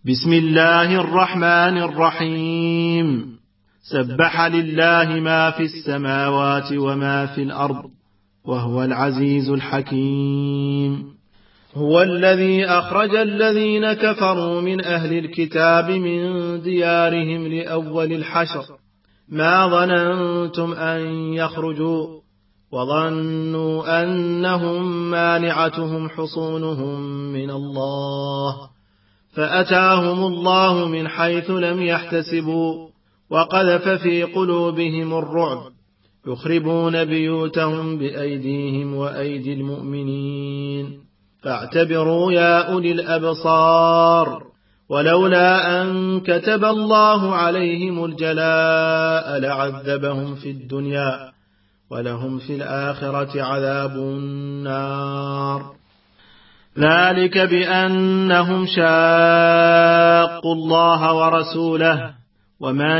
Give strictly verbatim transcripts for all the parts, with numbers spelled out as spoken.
بسم الله الرحمن الرحيم. سبح لله ما في السماوات وما في الأرض وهو العزيز الحكيم. هو الذي أخرج الذين كفروا من أهل الكتاب من ديارهم لأول الحشر ما ظننتم أن يخرجوا وظنوا أنهم مانعتهم حصونهم من الله فأتاهم الله من حيث لم يحتسبوا وقذف في قلوبهم الرعب يخربون بيوتهم بأيديهم وأيدي المؤمنين فاعتبروا يا أولي الأبصار. ولولا أن كتب الله عليهم الجلاء لعذبهم في الدنيا ولهم في الآخرة عذاب النار. ذلك بأنهم شاقوا الله ورسوله ومن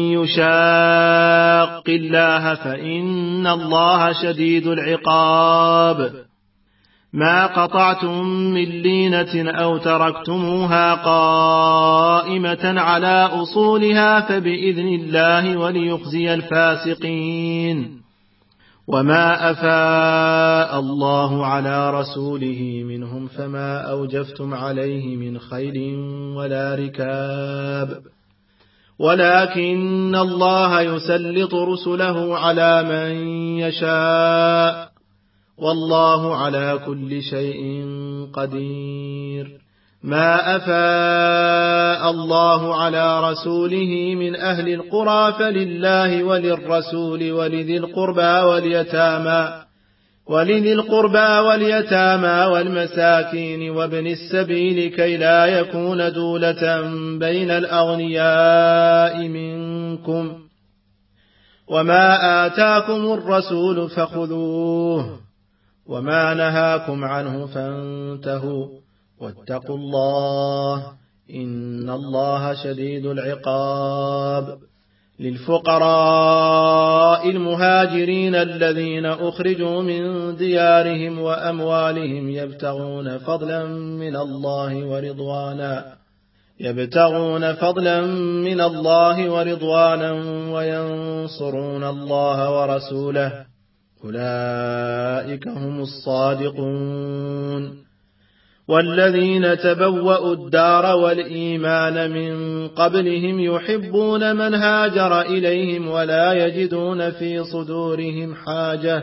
يشاق الله فإن الله شديد العقاب. ما قطعتم من لينة أو تركتموها قائمة على أصولها فبإذن الله وليخزي الفاسقين. وما أفاء الله على رسوله منهم فما أوجفتم عليه من خيل ولا ركاب ولكن الله يسلط رسله على من يشاء والله على كل شيء قدير. ما أفاء الله على رسوله من أهل القرى فلله وللرسول ولذي القربى واليتامى ولذي القربى واليتامى والمساكين وابن السبيل كي لا يكون دولة بين الأغنياء منكم. وما آتاكم الرسول فخذوه وما نهاكم عنه فانتهوا واتقوا الله إن الله شديد العقاب. للفقراء المهاجرين الذين أخرجوا من ديارهم وأموالهم يبتغون فضلا من الله ورضوانا يبتغون فضلا من الله ورضوانا وينصرون الله ورسوله أولئك هم الصادقون. والذين تبوأوا الدار والإيمان من قبلهم يحبون من هاجر إليهم ولا يجدون في صدورهم حاجة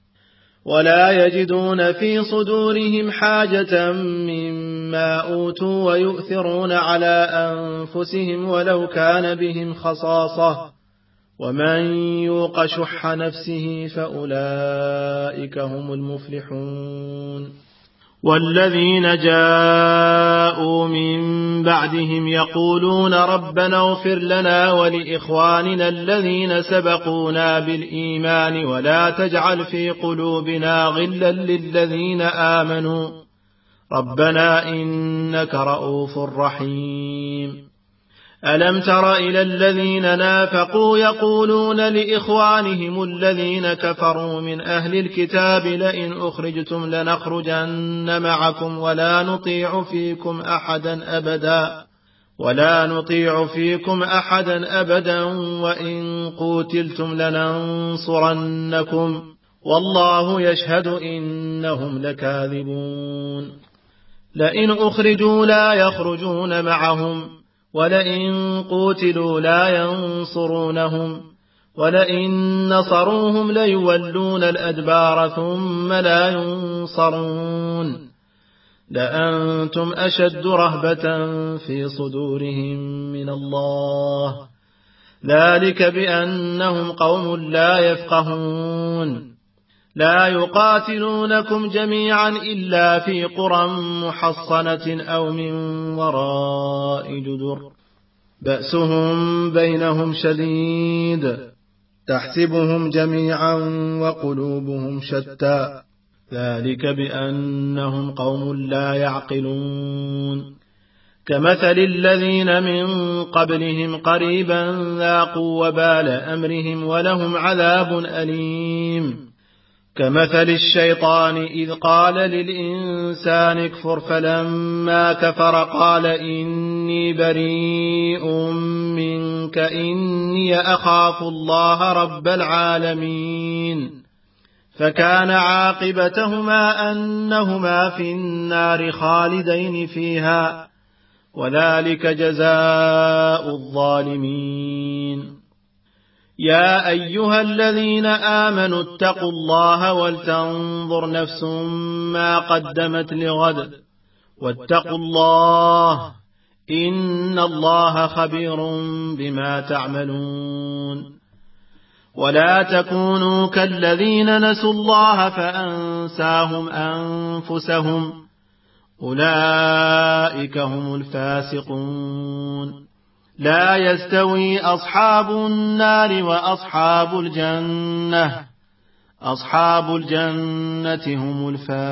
ولا يجدون في صدورهم حاجة مما أوتوا ويؤثرون على أنفسهم ولو كان بهم خصاصة ومن يوق شح نفسه فأولئك هم المفلحون. والذين جاءوا من بعدهم يقولون ربنا اغفر لنا ولإخواننا الذين سبقونا بالإيمان ولا تجعل في قلوبنا غلا للذين آمنوا ربنا إنك رؤوف رحيم. ألم تر إلى الذين نافقوا يقولون لإخوانهم الذين كفروا من أهل الكتاب لئن أخرجتم لنخرجن معكم ولا نطيع فيكم أحدا أبدا ولا نطيع فيكم أحدا أبدا وإن قوتلتم لننصرنكم والله يشهد إنهم لكاذبون. لئن أخرجوا لا يخرجون معهم ولئن قوتلوا لا ينصرونهم ولئن نصروهم ليولون الأدبار ثم لا ينصرون لأنتم أشد رهبة في صدورهم من الله ذلك بأنهم قوم لا يفقهون. لا يقاتلونكم جميعا إلا في قرى محصنة أو من وراء جدر بأسهم بينهم شديد تحسبهم جميعا وقلوبهم شتى ذلك بأنهم قوم لا يعقلون. كمثل الذين من قبلهم قريبا ذاقوا وبال أمرهم ولهم عذاب أليم. كمثل الشيطان إذ قال للإنسان اكفر فلما كفر قال إني إني بريء منك إني أخاف الله رب العالمين. فكان عاقبتهما أنهما في النار خالدين فيها، وذلك جزاء الظالمين. يا أيها الذين آمنوا اتقوا الله ولتنظر نفس ما قدمت لغد واتقوا الله إن الله خبير بما تعملون. ولا تكونوا كالذين نسوا الله فأنساهم أنفسهم أولئك هم الفاسقون. لا يستوي أصحاب النار وأصحاب الجنة أصحاب الجنة هم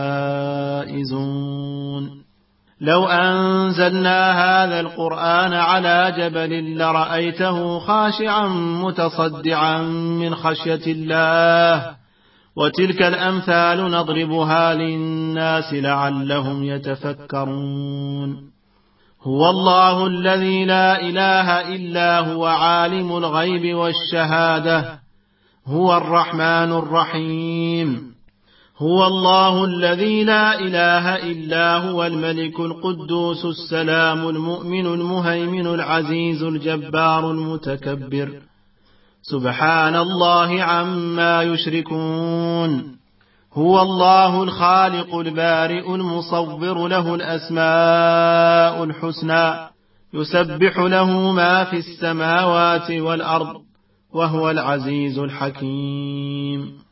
الفائزون. لو أنزلنا هذا القرآن على جبل لرأيته خاشعا متصدعا من خشية الله وتلك الأمثال نضربها للناس لعلهم يتفكرون. هو الله الذي لا إله إلا هو عالم الغيب والشهادة هو الرحمن الرحيم. هو الله الذي لا إله إلا هو الملك القدوس السلام المؤمن المهيمن العزيز الجبار المتكبر سبحان الله عما يشركون. هو الله الخالق البارئ المصور له الأسماء الحسنى يسبح له ما في السماوات والأرض وهو العزيز الحكيم.